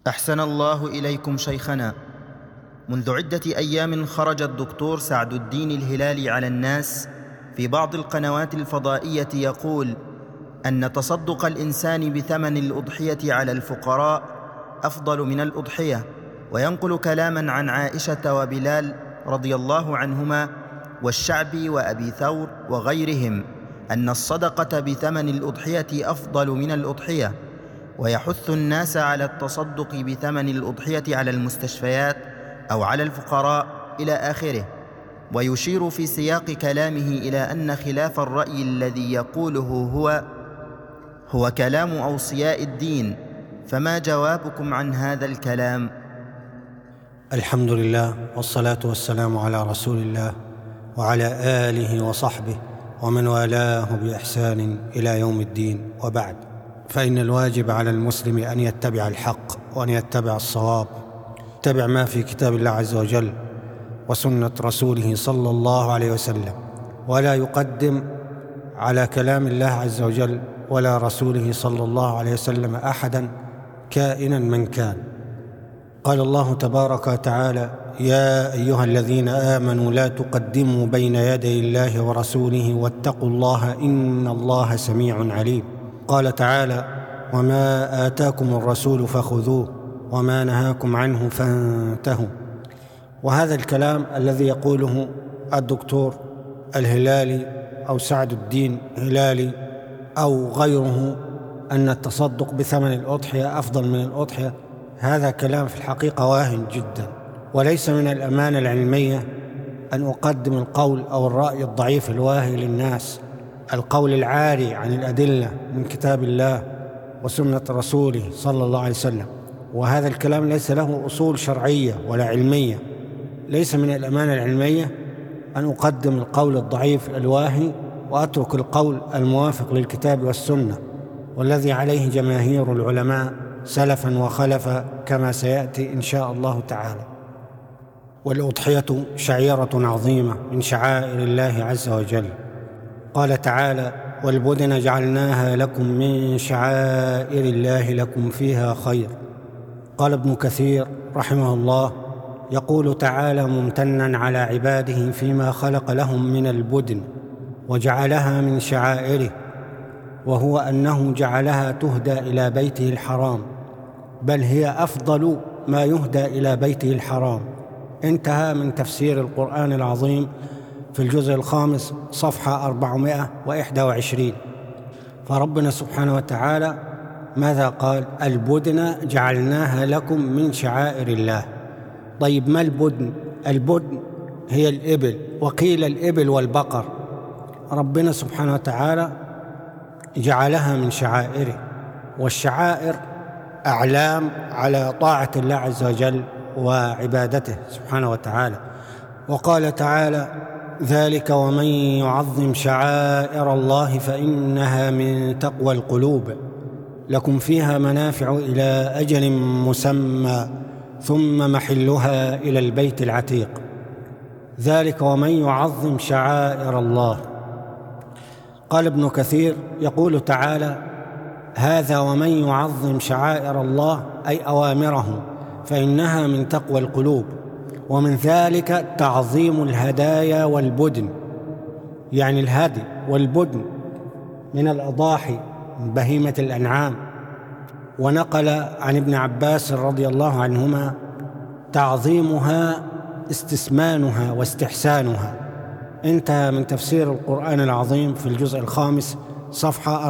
أحسن الله إليكم شيخنا. منذ عدة أيام خرج الدكتور سعد الدين الهلالي على الناس في بعض القنوات الفضائية يقول أن تصدق الإنسان بثمن الأضحية على الفقراء أفضل من الأضحية، وينقل كلاما عن عائشة وبلال رضي الله عنهما والشعبي وأبي ثور وغيرهم أن الصدقة بثمن الأضحية أفضل من الأضحية، ويحث الناس على التصدق بثمن الأضحية على المستشفيات أو على الفقراء إلى آخره، ويشير في سياق كلامه إلى أن خلاف الرأي الذي يقوله هو كلام أوصياء الدين. فما جوابكم عن هذا الكلام؟ الحمد لله، والصلاة والسلام على رسول الله وعلى آله وصحبه ومن والاه بإحسان إلى يوم الدين، وبعد، فإن الواجب على المسلم أن يتبع الحق وأن يتبع الصواب، يتبع ما في كتاب الله عز وجل وسنة رسوله صلى الله عليه وسلم، ولا يقدم على كلام الله عز وجل ولا رسوله صلى الله عليه وسلم أحدا كائنا من كان. قال الله تبارك وتعالى: يا أيها الذين آمنوا لا تقدموا بين يدي الله ورسوله واتقوا الله إن الله سميع عليم. قال تعالى: وما آتاكم الرسول فخذوه وما نهاكم عنه فانتهوا. وهذا الكلام الذي يقوله الدكتور الهلالي أو سعد الدين الهلالي أو غيره أن التصدق بثمن الأضحية أفضل من الأضحية، هذا كلام في الحقيقة واهن جدا، وليس من الأمانة العلمية أن أقدم القول أو الرأي الضعيف الواهي للناس، القول العاري عن الأدلة من كتاب الله وسنة رسوله صلى الله عليه وسلم. وهذا الكلام ليس له أصول شرعية ولا علمية. ليس من الأمانة العلمية أن أقدم القول الضعيف الواهي وأترك القول الموافق للكتاب والسنة، والذي عليه جماهير العلماء سلفا وخلفا كما سيأتي إن شاء الله تعالى. والأضحية شعيرة عظيمة من شعائر الله عز وجل. قال تعالى: والبدن جعلناها لكم من شعائر الله لكم فيها خير. قال ابن كثير رحمه الله: يقول تعالى ممتنا على عباده فيما خلق لهم من البدن وجعلها من شعائره، وهو أنه جعلها تهدى إلى بيته الحرام، بل هي أفضل ما يهدى إلى بيته الحرام. انتهى من تفسير القرآن العظيم في الجزء 5 صفحة 421. فربنا سبحانه وتعالى ماذا قال؟ البدن جعلناها لكم من شعائر الله. طيب، ما البدن؟ البدن هي الإبل، وقيل الإبل والبقر. ربنا سبحانه وتعالى جعلها من شعائره، والشعائر أعلام على طاعة الله عز وجل وعبادته سبحانه وتعالى. وقال تعالى: ذلك ومن يعظم شعائر الله فإنها من تقوى القلوب، لكم فيها منافع إلى أجل مسمى ثم محلها إلى البيت العتيق. ذلك ومن يعظم شعائر الله. قال ابن كثير يقول تعالى: هذا ومن يعظم شعائر الله أي أوامره فإنها من تقوى القلوب، ومن ذلك تعظيم الهدايا والبدن، يعني الهدي والبدن من الأضاحي من بهيمة الأنعام. ونقل عن ابن عباس رضي الله عنهما: تعظيمها استسمانها واستحسانها. انتهى من تفسير القرآن العظيم في الجزء 5 صفحة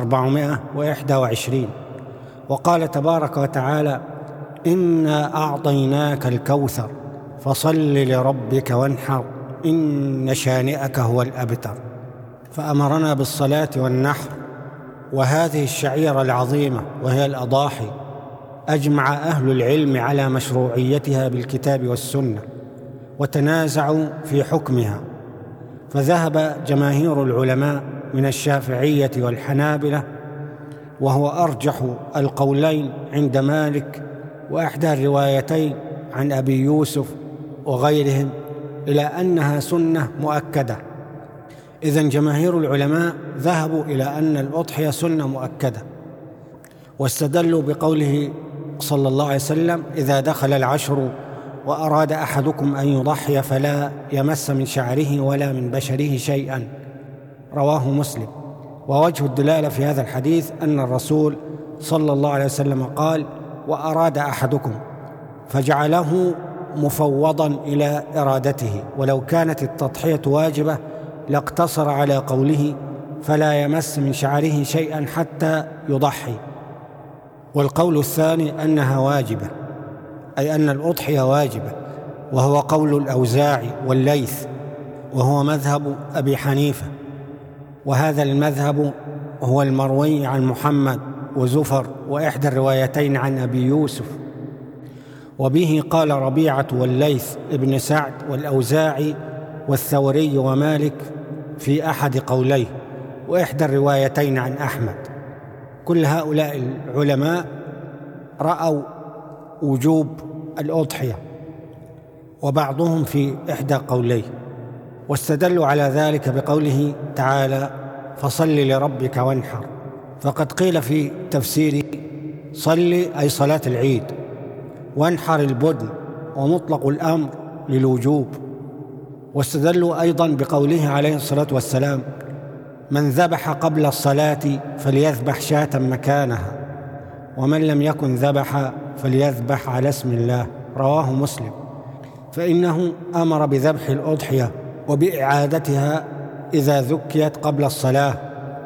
421. وقال تبارك وتعالى: إنا أعطيناك الكوثر فصل لربك وانحر إن شانئك هو الأبتر. فأمرنا بالصلاة والنحر، وهذه الشعيرة العظيمة وهي الأضاحي أجمع أهل العلم على مشروعيتها بالكتاب والسنة، وتنازعوا في حكمها. فذهب جماهير العلماء من الشافعية والحنابلة، وهو أرجح القولين عند مالك وإحدى الروايتين عن أبي يوسف وغيرهم، إلى أنها سنة مؤكدة. إذن جماهير العلماء ذهبوا إلى أن الأضحية سنة مؤكدة، واستدلوا بقوله صلى الله عليه وسلم: إذا دخل العشر وأراد أحدكم أن يضحي فلا يمس من شعره ولا من بشره شيئا، رواه مسلم. ووجه الدلالة في هذا الحديث أن الرسول صلى الله عليه وسلم قال: وأراد أحدكم، فجعله مفوضا إلى إرادته، ولو كانت التضحية واجبة لاقتصر على قوله: فلا يمس من شعره شيئا حتى يضحي. والقول الثاني أنها واجبة، أي أن الأضحية واجبة، وهو قول الأوزاعي والليث، وهو مذهب أبي حنيفة. وهذا المذهب هو المروي عن محمد وزفر وإحدى الروايتين عن أبي يوسف. وبه قال ربيعة والليث ابن سعد والأوزاعي والثوري ومالك في أحد قوليه، وإحدى الروايتين عن أحمد. كل هؤلاء العلماء رأوا وجوب الأضحية، وبعضهم في إحدى قوليه، واستدلوا على ذلك بقوله تعالى: فصل لربك وانحر. فقد قيل في تفسير: صل أي صلاة العيد، وانحر البدن، ومطلق الأمر للوجوب. واستدلوا أيضا بقوله عليه الصلاة والسلام: من ذبح قبل الصلاة فليذبح شاة مكانها، ومن لم يكن ذبح فليذبح على اسم الله، رواه مسلم. فإنه أمر بذبح الأضحية وبإعادتها إذا ذكيت قبل الصلاة،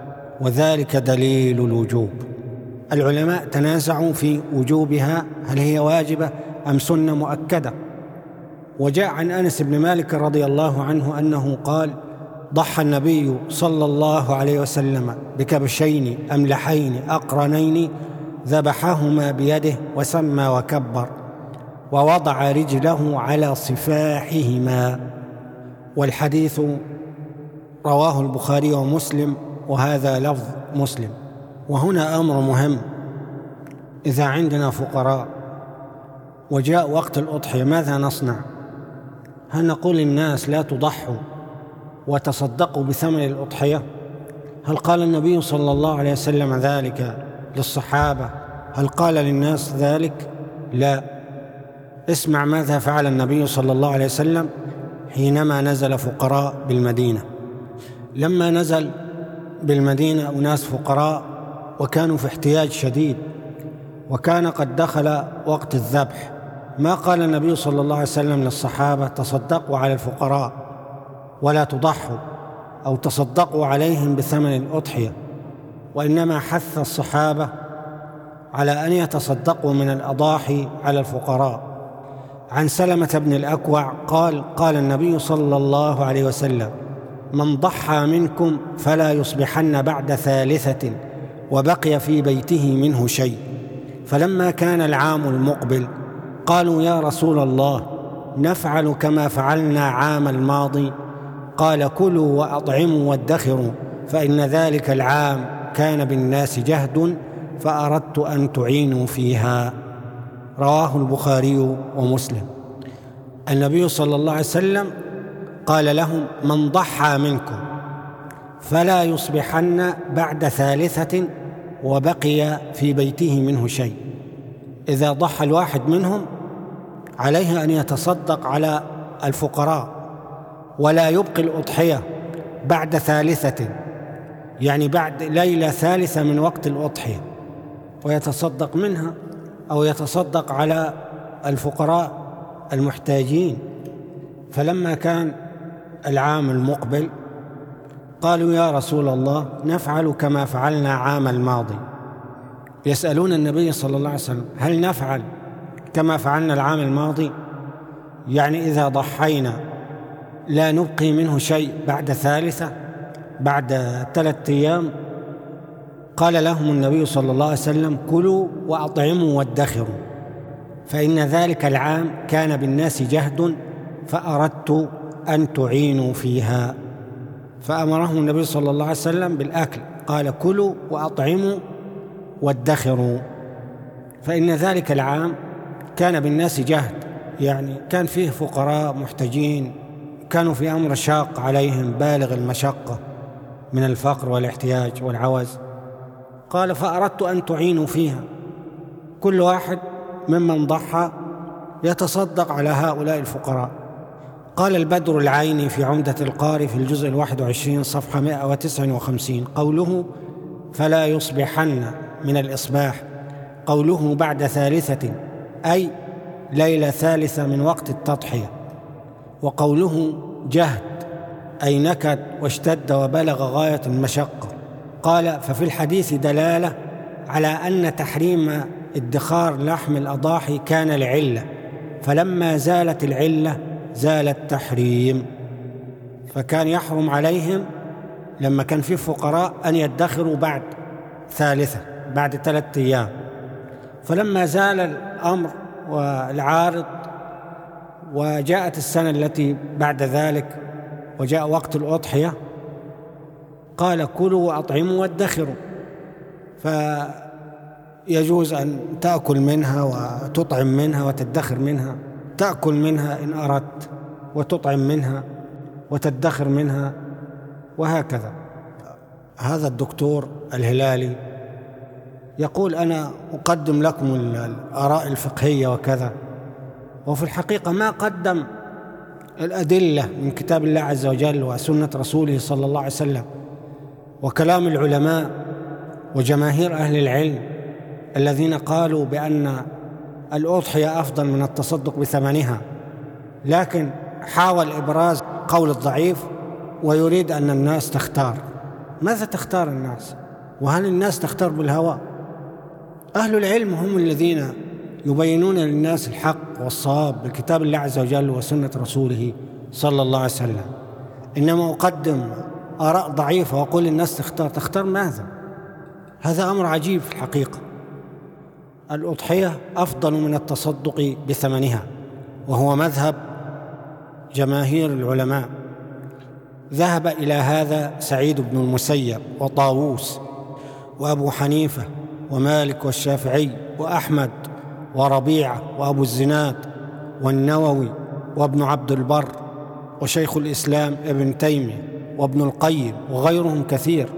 وذلك دليل الوجوب. العلماء تنازعوا في وجوبها، هل هي واجبة أم سنة مؤكدة. وجاء عن أنس بن مالك رضي الله عنه أنه قال: ضحى النبي صلى الله عليه وسلم بكبشين أملحين أقرنين، ذبحهما بيده وسمى وكبر، ووضع رجله على صفاحهما. والحديث رواه البخاري ومسلم، وهذا لفظ مسلم. وهنا أمر مهم: إذا عندنا فقراء وجاء وقت الأضحية ماذا نصنع؟ هل نقول للناس لا تضحوا وتصدقوا بثمن الأضحية؟ هل قال النبي صلى الله عليه وسلم ذلك للصحابة؟ هل قال للناس ذلك؟ لا. اسمع ماذا فعل النبي صلى الله عليه وسلم حينما نزل فقراء بالمدينة. لما نزل بالمدينة أناس فقراء وكانوا في احتياج شديد، وكان قد دخل وقت الذبح، ما قال النبي صلى الله عليه وسلم للصحابة: تصدقوا على الفقراء ولا تضحوا، أو تصدقوا عليهم بثمن الأضحية، وإنما حث الصحابة على أن يتصدقوا من الأضاحي على الفقراء. عن سلمة بن الأكوع قال النبي صلى الله عليه وسلم: من ضحى منكم فلا يصبحن بعد ثالثة وبقي في بيته منه شيء. فلما كان العام المقبل قالوا: يا رسول الله، نفعل كما فعلنا عام الماضي؟ قال: كلوا وأطعموا وادخروا، فإن ذلك العام كان بالناس جهد فأردت أن تعينوا فيها، رواه البخاري ومسلم. النبي صلى الله عليه وسلم قال لهم: من ضحى منكم فلا يصبحن بعد ثالثة وبقي في بيته منه شيء. إذا ضحى الواحد منهم عليه أن يتصدق على الفقراء، ولا يبقي الأضحية بعد ثالثة، يعني بعد ليلة ثالثة من وقت الأضحية، ويتصدق منها، أو يتصدق على الفقراء المحتاجين. فلما كان العام المقبل قالوا: يا رسول الله، نفعل كما فعلنا عام الماضي. يسألون النبي صلى الله عليه وسلم: هل نفعل كما فعلنا العام الماضي؟ يعني إذا ضحينا لا نبقي منه شيء بعد ثالثة، بعد 3 أيام؟ قال لهم النبي صلى الله عليه وسلم: كلوا وأطعموا وادخروا، فإن ذلك العام كان بالناس جهد فأردت أن تعينوا فيها. فأمرهم النبي صلى الله عليه وسلم بالأكل، قال: كلوا وأطعموا وادخروا، فإن ذلك العام كان بالناس جهد، يعني كان فيه فقراء محتاجين، كانوا في أمر شاق عليهم بالغ المشقة من الفقر والاحتياج والعوز. قال: فأردت أن تعينوا فيها، كل واحد ممن ضحى يتصدق على هؤلاء الفقراء. قال البدر العيني في عمدة القاري في الجزء 21 صفحة 159 قوله فلا يصبحن من الإصباح، قوله بعد ثالثة أي ليلة ثالثة من وقت التضحية، وقوله جهد أي نكد واشتد وبلغ غاية المشقة. قال ففي الحديث دلالة على أن تحريم ادخار لحم الأضاحي كان لعلة، فلما زالت العلة زال التحريم، فكان يحرم عليهم لما كان في فقراء أن يدخروا بعد ثالثة، بعد 3 أيام. فلما زال الأمر والعارض وجاءت السنة التي بعد ذلك وجاء وقت الأضحية قال كلوا وأطعموا وادخروا، فيجوز أن تأكل منها وتطعم منها وتدخر منها، تأكل منها إن أردت وتطعم منها وتدخر منها، وهكذا. هذا الدكتور الهلالي يقول أنا أقدم لكم الآراء الفقهية وكذا، وفي الحقيقة ما قدم الأدلة من كتاب الله عز وجل وسنة رسوله صلى الله عليه وسلم وكلام العلماء وجماهير أهل العلم الذين قالوا بأن الأضحية أفضل من التصدق بثمنها، لكن حاول إبراز قول الضعيف ويريد أن الناس تختار. ماذا تختار الناس؟ وهل الناس تختار بالهوى؟ أهل العلم هم الذين يبينون للناس الحق والصواب بكتاب الله عز وجل وسنة رسوله صلى الله عليه وسلم. إنما أقدم آراء ضعيفة وأقول للناس تختار ماذا؟ هذا أمر عجيب في الحقيقة. الأضحية أفضل من التصدق بثمنها، وهو مذهب جماهير العلماء. ذهب إلى هذا سعيد بن المسيب وطاووس وأبو حنيفة ومالك والشافعي وأحمد وربيعة وأبو الزناد والنووي وابن عبد البر وشيخ الإسلام ابن تيمية وابن القيم وغيرهم كثير.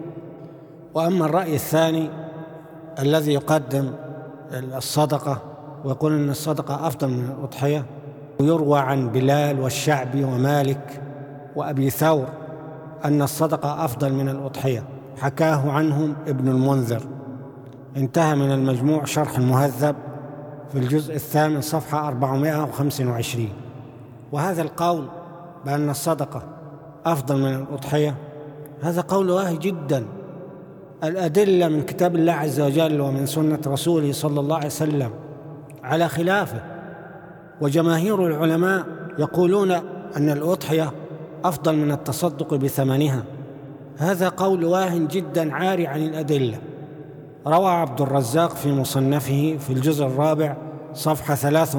وأما الرأي الثاني الذي يقدم الصدقة ويقول أن الصدقة أفضل من الأضحية، ويروى عن بلال والشعبي ومالك وأبي ثور أن الصدقة أفضل من الأضحية، حكاه عنهم ابن المنذر. انتهى من المجموع شرح المهذب في الجزء 8 صفحة 425. وهذا القول بأن الصدقة أفضل من الأضحية هذا قول واهي جدا. الأدلة من كتاب الله عز وجل ومن سنة رسوله صلى الله عليه وسلم على خلافه، وجماهير العلماء يقولون أن الأضحية أفضل من التصدق بثمنها. هذا قول واهن جدا عاري عن الأدلة. روى عبد الرزاق في مصنفه في الجزء 4 صفحة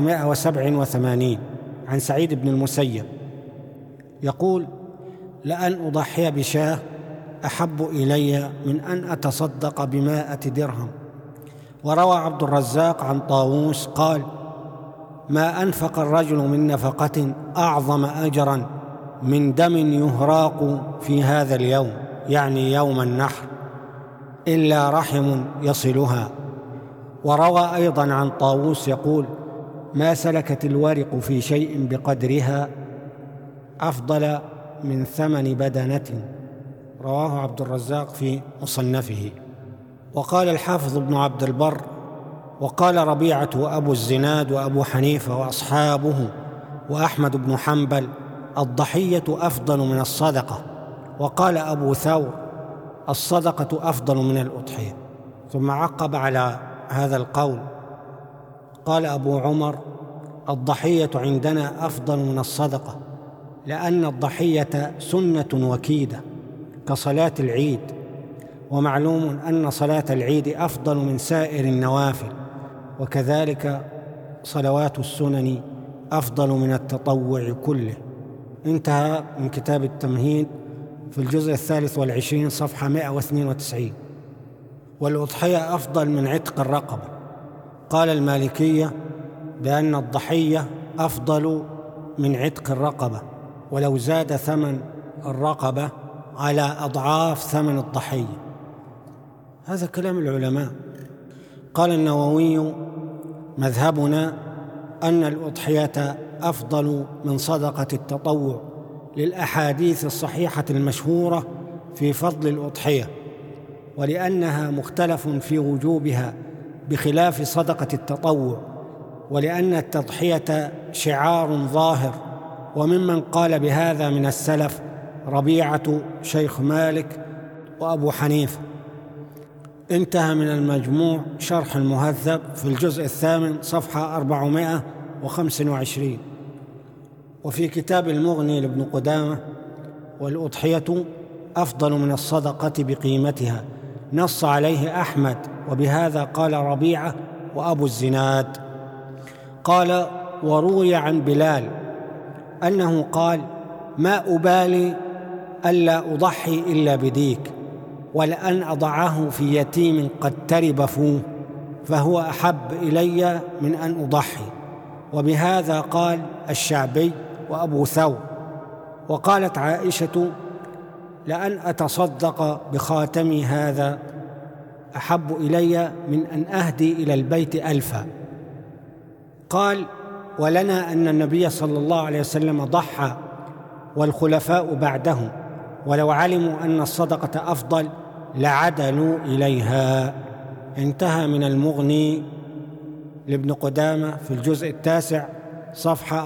387 عن سعيد بن المسيب يقول لأن أضحي بشاة أحب إلي من أن أتصدق ب100 درهم. وروى عبد الرزاق عن طاووس قال ما أنفق الرجل من نفقة أعظم أجرا من دم يهراق في هذا اليوم، يعني يوم النحر، إلا رحم يصلها. وروى أيضا عن طاووس يقول ما سلكت الورق في شيء بقدرها أفضل من ثمن بدنة. رواه عبد الرزاق في مصنفه. وقال الحافظ ابن عبد البر وقال ربيعة وأبو الزناد وأبو حنيفة وأصحابه وأحمد بن حنبل الضحية أفضل من الصدقة. وقال أبو ثور الصدقة أفضل من الأضحية. ثم عقب على هذا القول قال أبو عمر الضحية عندنا أفضل من الصدقة، لأن الضحية سنة وكيدة كصلاة العيد، ومعلوم أن صلاة العيد أفضل من سائر النوافل، وكذلك صلوات السنن أفضل من التطوع كله. انتهى من كتاب التمهيد في الجزء 23 صفحة 192. والأضحية أفضل من عتق الرقبة. قال المالكية بأن الضحية أفضل من عتق الرقبة، ولو زاد ثمن الرقبة على أضعاف ثمن الضحية. هذا كلام العلماء. قال النووي مذهبنا أن الأضحية أفضل من صدقة التطوع للأحاديث الصحيحة المشهورة في فضل الأضحية، ولأنها مختلف في وجوبها بخلاف صدقة التطوع، ولأن التضحية شعار ظاهر. وممن قال بهذا من السلف ربيعة شيخ مالك وأبو حنيفة. انتهى من المجموع شرح المهذب في الجزء 8 صفحة 425. وفي كتاب المغني لابن قدامة: والأضحية أفضل من الصدقة بقيمتها، نص عليه أحمد، وبهذا قال ربيعة وأبو الزناد. قال: وروي عن بلال أنه قال: ما أبالي ألا أضحي إلا بديك، ولأن أضعه في يتيم قد ترب فوه، فهو أحب إلي من أن أضحي. وبهذا قال الشعبي وأبو ثور. وقالت عائشة: لأن أتصدق بخاتمي هذا أحب إلي من أن أهدي إلى البيت 1000. قال: ولنا أن النبي صلى الله عليه وسلم ضحى والخلفاء بعده، ولو علموا أن الصدقة أفضل لعدلوا إليها. انتهى من المغني لابن قدامة في الجزء 9 صفحة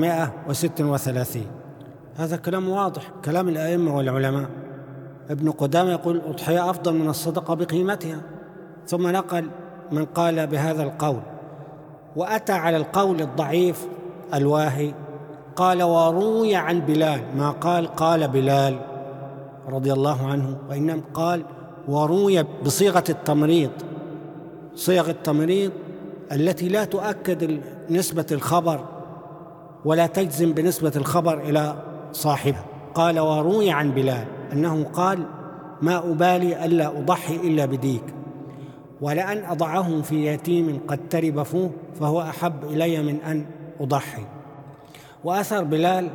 436. هذا كلام واضح، كلام الأئمة والعلماء. ابن قدامة يقول الأضحية أفضل من الصدقة بقيمتها، ثم نقل من قال بهذا القول، وأتى على القول الضعيف الواهي. قال: وروي عن بلال، ما قال بلال رضي الله عنه، وإنما قال وروي بصيغة التمريض، صيغ التمريض التي لا تؤكد نسبة الخبر ولا تجزم بنسبة الخبر إلى صاحبه. قال: وروي عن بلال أنه قال: ما أبالي ألا أضحي إلا بديك، ولأن أضعه في يتيم قد ترب فوه، فهو أحب إلي من أن أضحي. وأثر بلال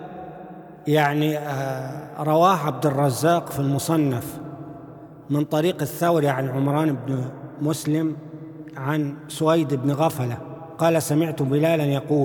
رواه عبد الرزاق في المصنف من طريق الثوري عن عمران بن مسلم عن سويد بن غفلة قال: سمعت بلالا يقول: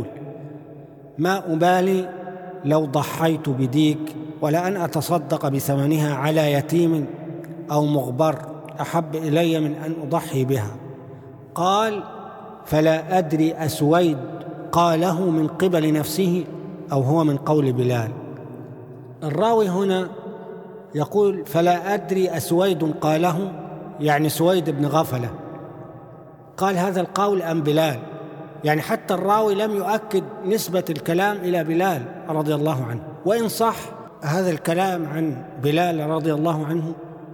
ما أبالي لو ضحيت بديك، ولأن أتصدق بثمنها على يتيم أو مغبر أحب إلي من أن أضحي بها. قال: فلا أدري أسويد قاله من قبل نفسه أو هو من قول بلال. الراوي هنا يقول: فلا أدري أسويد قاله، يعني سويد بن غفلة قال هذا القول أم بلال، يعني حتى الراوي لم يؤكد نسبة الكلام إلى بلال رضي الله عنه. وإن صح هذا الكلام عن بلال رضي الله عنه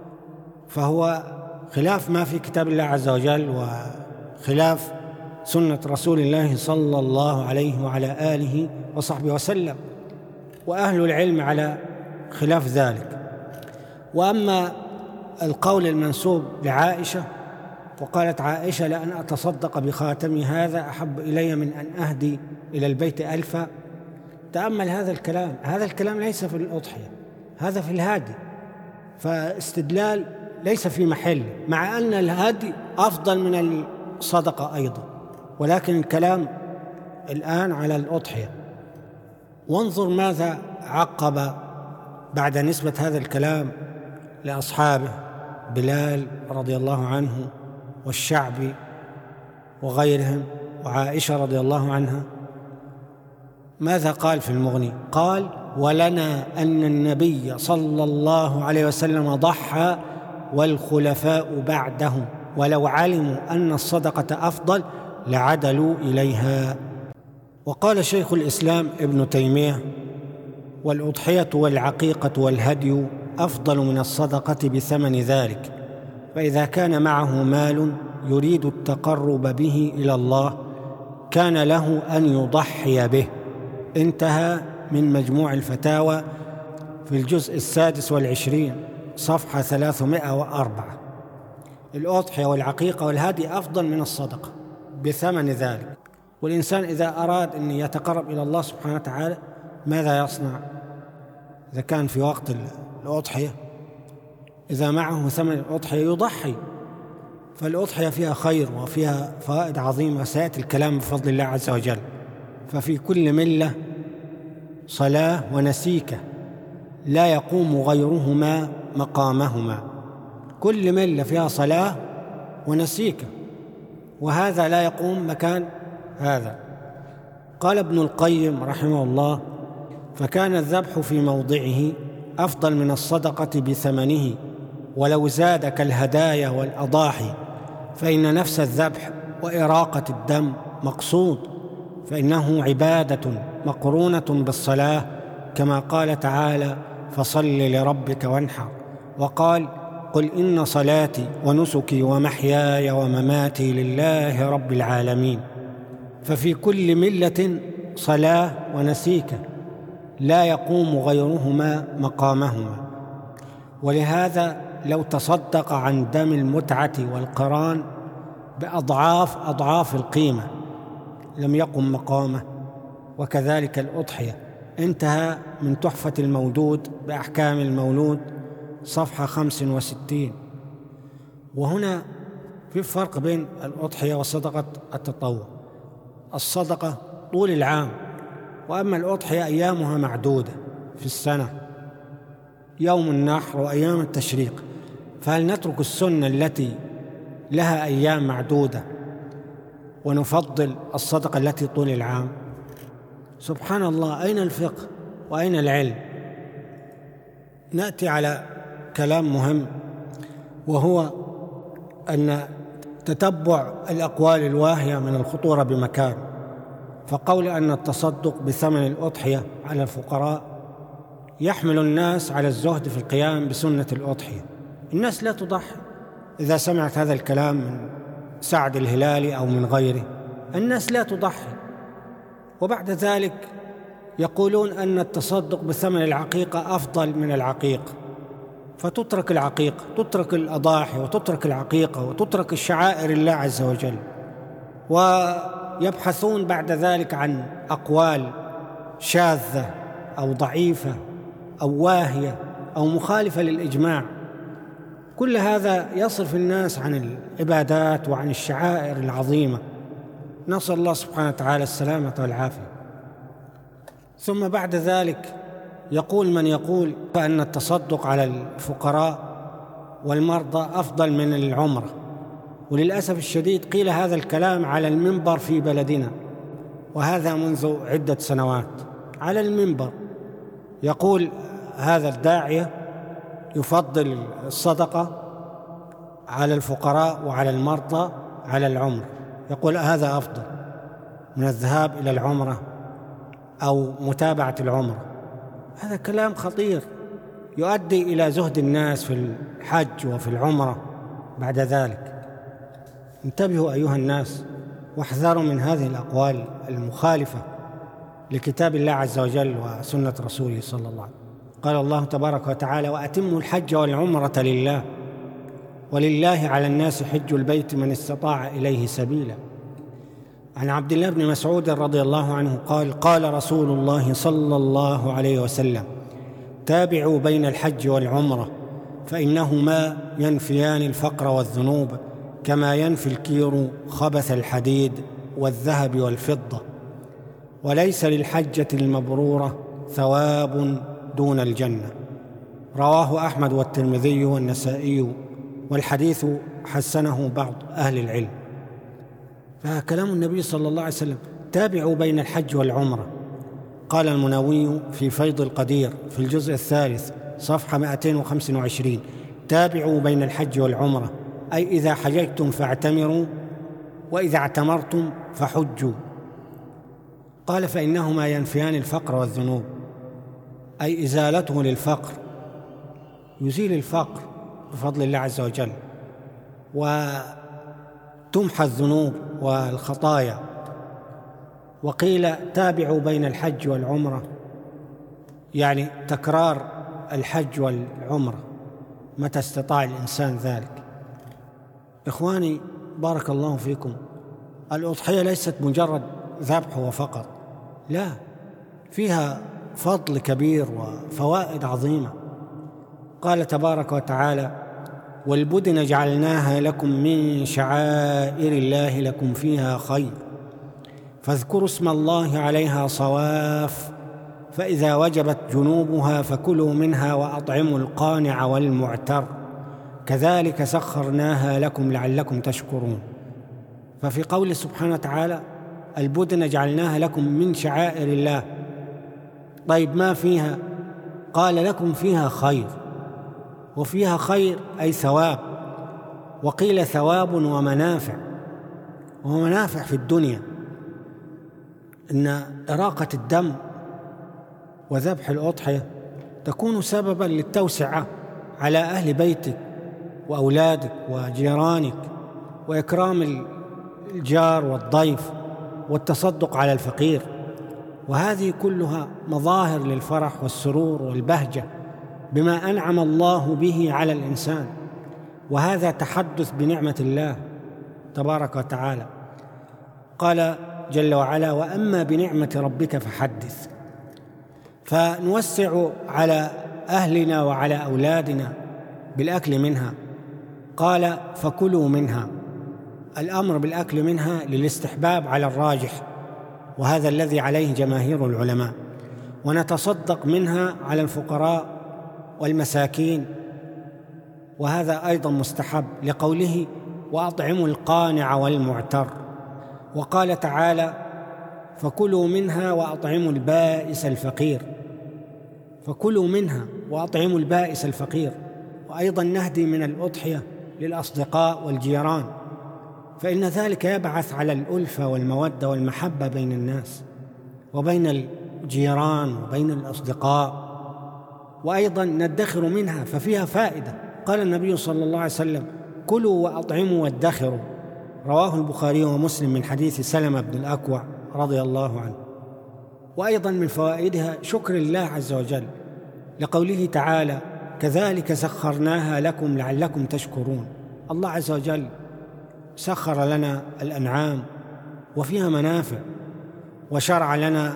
فهو خلاف ما في كتاب الله عز وجل، وخلاف سنة رسول الله صلى الله عليه وعلى آله وصحبه وسلم، وأهل العلم على خلاف ذلك. وأما القول المنسوب لعائشة، وقالت عائشة: لأن أتصدق بخاتمي هذا أحب إلي من أن أهدي إلى البيت 1000. تأمل هذا الكلام، هذا الكلام ليس في الأضحية، هذا في الهدي، فاستدلال ليس في محل، مع أن الهدي أفضل من الصدقة أيضا، ولكن الكلام الآن على الأضحية. وانظر ماذا عقب بعد نسبة هذا الكلام لأصحابه بلال رضي الله عنه والشعبي وغيرهم وعائشة رضي الله عنها. ماذا قال في المغني؟ قال: ولنا أن النبي صلى الله عليه وسلم ضحى والخلفاء بعده، ولو علموا أن الصدقة أفضل لعدلوا إليها. وقال شيخ الإسلام ابن تيمية: والأضحية والعقيقة والهدي أفضل من الصدقة بثمن ذلك، فإذا كان معه مال يريد التقرب به إلى الله كان له أن يضحي به. انتهى من مجموع الفتاوى في الجزء 26 صفحة 304. الأضحية والعقيقة والهدي أفضل من الصدقة بثمن ذلك. والإنسان إذا أراد أن يتقرب إلى الله سبحانه وتعالى ماذا يصنع؟ إذا كان في وقت الأضحية إذا معه ثمن الأضحية يضحي. فالأضحية فيها خير وفيها فوائد عظيمة سيأتي الكلام بفضل الله عز وجل. ففي كل ملة صلاة ونسيكة لا يقوم غيرهما مقامهما، كل ملة فيها صلاة ونسيكة، وهذا لا يقوم مكان هذا. قال ابن القيم رحمه الله: فكان الذبح في موضعه أفضل من الصدقة بثمنه، ولو زاد كالهدايا والأضاحي، فإن نفس الذبح وإراقة الدم مقصود، فإنه عبادة مقرونة بالصلاة، كما قال تعالى: فصل لربك وانحر. وقال: قل إن صلاتي ونسكي ومحياي ومماتي لله رب العالمين. ففي كل ملة صلاة ونسيكة لا يقوم غيرهما مقامهما. ولهذا لو تصدق عن دم المتعة والقران بأضعاف القيمة لم يقم مقامه. وكذلك الأضحية. انتهى من تحفة المولود بأحكام المولود صفحة 65. وهنا في فرق بين الأضحية وصدقة التطوع. الصدقة طول العام، وأما الأضحية أيامها معدودة في السنة، يوم النحر وأيام التشريق. فهل نترك السنة التي لها أيام معدودة ونفضل الصدقة التي طول العام؟ سبحان الله، أين الفقه وأين العلم؟ نأتي على كلام مهم، وهو أن تتبع الأقوال الواهية من الخطورة بمكان. فقول أن التصدق بثمن الأضحية على الفقراء يحمل الناس على الزهد في القيام بسنة الأضحية. الناس لا تضحي. إذا سمعت هذا الكلام من سعد الهلالي أو من غيره، الناس لا تضحي. وبعد ذلك يقولون أن التصدق بثمن العقيقة أفضل من العقيقة، فتترك العقيقة، تترك الأضاحي وتترك العقيقة وتترك الشعائر الله عز وجل. ويبحثون بعد ذلك عن أقوال شاذة أو ضعيفة أو واهية أو مخالفة للإجماع. كل هذا يصرف الناس عن العبادات وعن الشعائر العظيمة. نسأل الله سبحانه وتعالى السلامة والعافية. ثم بعد ذلك يقول من يقول فأن التصدق على الفقراء والمرضى أفضل من العمرة. وللأسف الشديد قيل هذا الكلام على المنبر في بلدنا، وهذا منذ عدة سنوات. على المنبر يقول هذا الداعية يفضل الصدقة على الفقراء وعلى المرضى على العمرة، يقول هذا أفضل من الذهاب إلى العمرة أو متابعة العمرة. هذا كلام خطير يؤدي إلى زهد الناس في الحج وفي العمرة بعد ذلك. انتبهوا أيها الناس واحذروا من هذه الأقوال المخالفة لكتاب الله عز وجل وسنة رسوله صلى الله عليه وسلم. قال الله تبارك وتعالى: وأتموا الحج والعمرة لله ولله على الناس حج البيت من استطاع إليه سبيلا. عن عبد الله بن مسعود رضي الله عنه قال: قال رسول الله صلى الله عليه وسلم: تابعوا بين الحج والعمرة فإنهما ينفيان الفقر والذنوب كما ينفي الكير خبث الحديد والذهب والفضة، وليس للحجة المبرورة ثواب دون الجنة. رواه أحمد والترمذي والنسائي، والحديث حسنه بعض أهل العلم. فكلام النبي صلى الله عليه وسلم: تابعوا بين الحج والعمرة. قال المنووي في فيض القدير في الجزء الثالث صفحة 225: تابعوا بين الحج والعمرة، أي إذا حججتم فاعتمروا، وإذا اعتمرتم فحجوا. قال: فإنهما ينفيان الفقر والذنوب، أي إزالته للفقر، يزيل الفقر بفضل الله عز وجل، وتمحى الذنوب والخطايا. وقيل تابعوا بين الحج والعمرة، يعني تكرار الحج والعمرة متى استطاع الإنسان ذلك. إخواني بارك الله فيكم، الأضحية ليست مجرد ذبح وفقط، لا، فيها فضل كبير وفوائد عظيمة. قال تبارك وتعالى: والبدن جعلناها لكم من شعائر الله لكم فيها خير فاذكروا اسم الله عليها صواف فإذا وجبت جنوبها فكلوا منها وأطعموا القانع والمعتر كذلك سخرناها لكم لعلكم تشكرون. ففي قوله سبحانه وتعالى البدن جعلناها لكم من شعائر الله، طيب ما فيها؟ قال لكم فيها خير، وفيها خير أي ثواب، وقيل ثواب ومنافع في الدنيا، إن إراقة الدم وذبح الأضحية تكون سببا للتوسعة على أهل بيتك وأولادك وجيرانك، وإكرام الجار والضيف، والتصدق على الفقير، وهذه كلها مظاهر للفرح والسرور والبهجة بما أنعم الله به على الإنسان، وهذا تحدث بنعمة الله تبارك وتعالى. قال جل وعلا وأما بنعمة ربك فحدث. فنوسع على أهلنا وعلى أولادنا بالأكل منها. قال فكلوا منها، الأمر بالأكل منها للاستحباب على الراجح، وهذا الذي عليه جماهير العلماء، ونتصدق منها على الفقراء والمساكين، وهذا أيضا مستحب لقوله وأطعموا القانع والمعتر. وقال تعالى فكلوا منها وأطعموا البائس الفقير، فكلوا منها وأطعموا البائس الفقير. وأيضا نهدي من الأضحية للأصدقاء والجيران، فإن ذلك يبعث على الألفة والمودة والمحبة بين الناس وبين الجيران وبين الأصدقاء. وأيضا ندخر منها ففيها فائدة، قال النبي صلى الله عليه وسلم كلوا وأطعموا وادخروا، رواه البخاري ومسلم من حديث سلمة بن الأكوع رضي الله عنه. وأيضا من فوائدها شكر الله عز وجل لقوله تعالى كذلك سخرناها لكم لعلكم تشكرون. الله عز وجل سخر لنا الأنعام وفيها منافع، وشرع لنا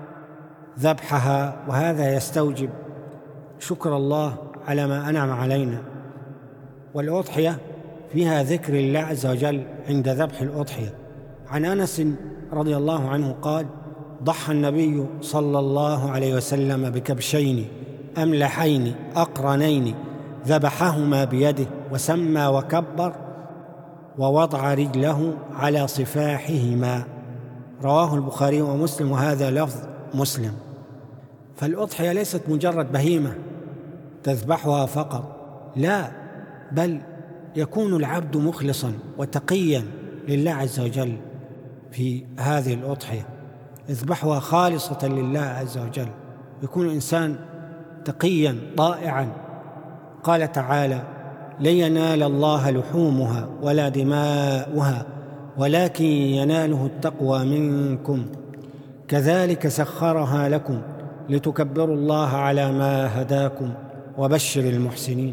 ذبحها، وهذا يستوجب شكر الله على ما أنعم علينا. والأضحية فيها ذكر الله عز وجل عند ذبح الأضحية. عن أنس رضي الله عنه قال ضحى النبي صلى الله عليه وسلم بكبشين أملحين أقرنين ذبحهما بيده وسمى وكبر ووضع رجله على صفاحهما، رواه البخاري ومسلم، وهذا لفظ مسلم. فالأضحية ليست مجرد بهيمة تذبحها فقط، لا، بل يكون العبد مخلصا وتقيا لله عز وجل في هذه الأضحية، يذبحها خالصة لله عز وجل، يكون إنسان تقيا طائعا. قال تعالى لن ينال الله لحومها ولا دماؤها ولكن يناله التقوى منكم كذلك سخرها لكم لتكبروا الله على ما هداكم وبشر المحسنين.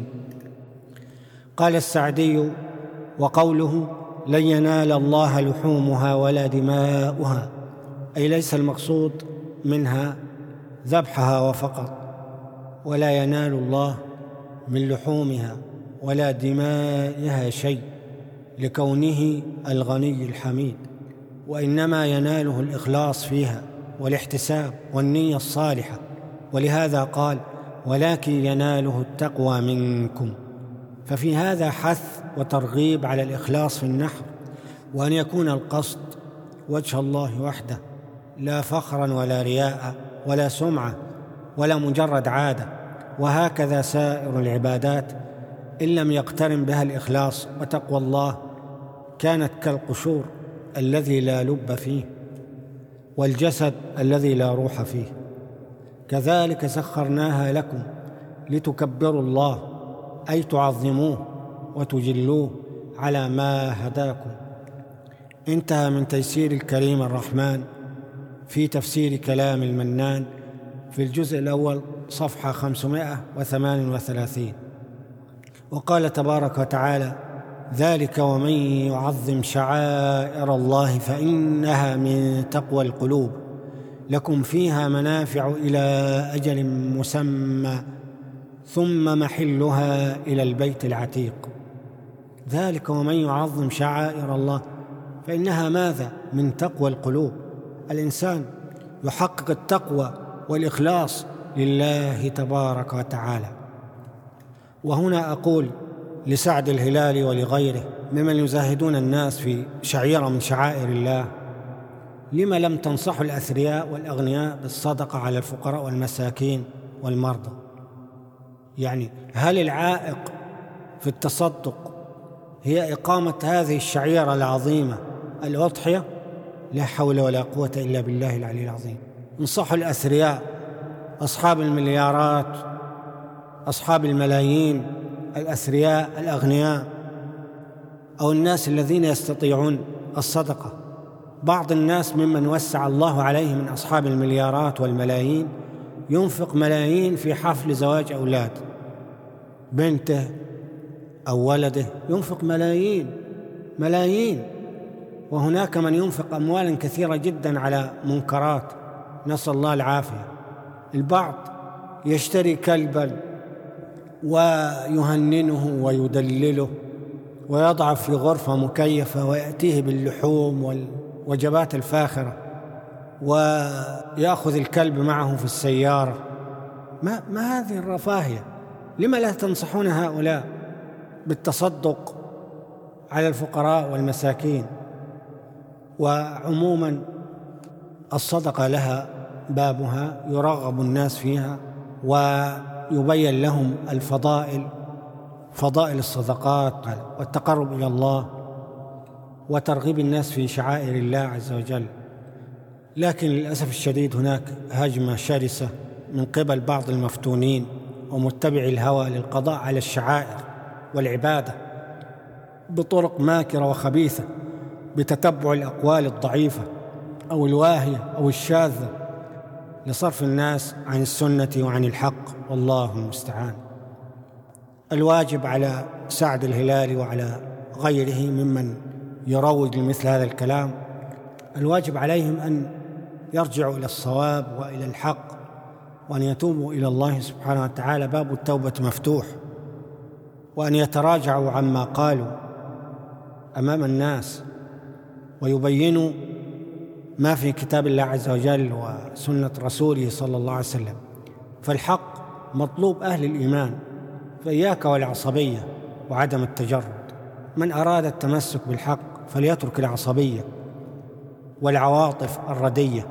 قال السعدي وقوله لن ينال الله لحومها ولا دماؤها أي ليس المقصود منها ذبحها وفقط، ولا ينال الله من لحومها ولا دمائها شيء لكونه الغني الحميد، وإنما يناله الإخلاص فيها والاحتساب والنية الصالحة، ولهذا قال ولكن يناله التقوى منكم. ففي هذا حث وترغيب على الإخلاص في النحر، وأن يكون القصد وجه الله وحده، لا فخرا ولا رياء ولا سمعة ولا مجرد عادة. وهكذا سائر العبادات إن لم يقترن بها الإخلاص وتقوى الله كانت كالقشور الذي لا لب فيه والجسد الذي لا روح فيه. كذلك سخرناها لكم لتكبروا الله أي تعظموه وتجلوه على ما هداكم. انتهى من تيسير الكريم الرحمن في تفسير كلام المنان في الجزء الأول صفحة 538. وقال تبارك وتعالى ذلك ومن يعظم شعائر الله فإنها من تقوى القلوب لكم فيها منافع إلى أجل مسمى ثم محلها إلى البيت العتيق. ذلك ومن يعظم شعائر الله فإنها ماذا؟ من تقوى القلوب. الإنسان يحقق التقوى والإخلاص لله تبارك وتعالى. وهنا أقول لسعد الهلالي ولغيره ممن يزاهدون الناس في شعيرة من شعائر الله: لم لم تنصحوا الأثرياء والأغنياء بالصدقة على الفقراء والمساكين والمرضى؟ يعني هل العائق في التصدق هي إقامة هذه الشعيرة العظيمة الأضحية؟ لا حول ولا قوة إلا بالله العلي العظيم. انصحوا الأثرياء، أصحاب المليارات، أصحاب الملايين، الأثرياء الأغنياء، أو الناس الذين يستطيعون الصدقة. بعض الناس ممن وسع الله عليه من أصحاب المليارات والملايين ينفق ملايين في حفل زواج أولاد بنته أو ولده، ينفق ملايين. وهناك من ينفق أموالا كثيرة جدا على منكرات، نسأل الله العافية. البعض يشتري كلبا ويهننه ويدلله ويضعه في غرفة مكيفة ويأتيه باللحوم والوجبات الفاخرة ويأخذ الكلب معه في السيارة. ما هذه الرفاهية؟ لما لا تنصحون هؤلاء بالتصدق على الفقراء والمساكين؟ وعموما الصدقة لها بابها، يرغب الناس فيها ويبين لهم فضائل الصدقات والتقرب إلى الله وترغيب الناس في شعائر الله عز وجل. لكن للأسف الشديد هناك هجمة شرسة من قبل بعض المفتونين ومتبعي الهوى للقضاء على الشعائر والعبادة بطرق ماكرة وخبيثة، بتتبع الأقوال الضعيفة أو الواهية أو الشاذة لصرف الناس عن السنة وعن الحق، والله المستعان. الواجب على سعد الهلالي وعلى غيره ممن يروج لمثل هذا الكلام، الواجب عليهم أن يرجعوا إلى الصواب وإلى الحق وأن يتوبوا إلى الله سبحانه وتعالى، باب التوبة مفتوح، وأن يتراجعوا عما قالوا أمام الناس ويبينوا ما في كتاب الله عز وجل وسنة رسوله صلى الله عليه وسلم. فالحق مطلوب أهل الإيمان، فإياك والعصبية وعدم التجرد. من أراد التمسك بالحق فليترك العصبية والعواطف الردية،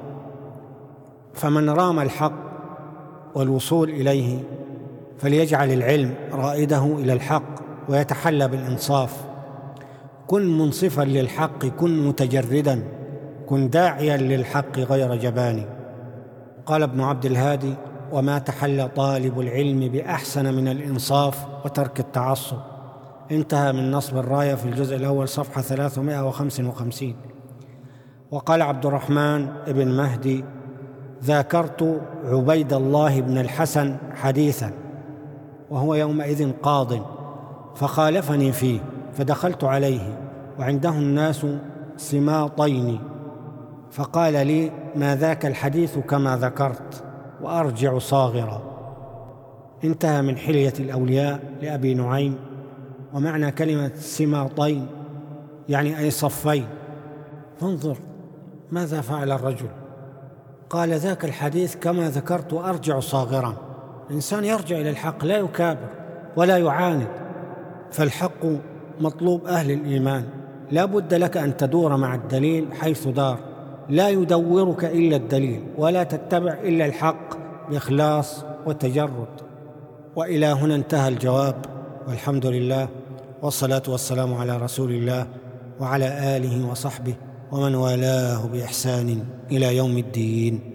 فمن رام الحق والوصول إليه فليجعل العلم رائده إلى الحق ويتحلى بالإنصاف. كن منصفا للحق، كن متجردا، كن داعيا للحق غير جبان. قال ابن عبد الهادي: وما تحلى طالب العلم بأحسن من الإنصاف وترك التعصب. انتهى من نصب الراية في الجزء الأول صفحة 355. وقال عبد الرحمن بن مهدي: ذاكرت عبيد الله بن الحسن حديثا وهو يومئذ قاض، فخالفني فيه، فدخلت عليه وعنده الناس سماطين، فقال لي: ما ذاك الحديث كما ذكرت، وأرجع صاغرا. انتهى من حلية الأولياء لأبي نعيم. ومعنى كلمة سماطين يعني أي صفين. فانظر ماذا فعل الرجل، قال: ذاك الحديث كما ذكرت وأرجع صاغرا. الإنسان يرجع إلى الحق، لا يكابر ولا يعاند. فالحق مطلوب أهل الإيمان، لا بد لك أن تدور مع الدليل حيث دار، لا يدورك إلا الدليل، ولا تتبع إلا الحق بإخلاص وتجرد. وإلى هنا انتهى الجواب، والحمد لله، والصلاة والسلام على رسول الله وعلى آله وصحبه ومن والاه بإحسان إلى يوم الدين.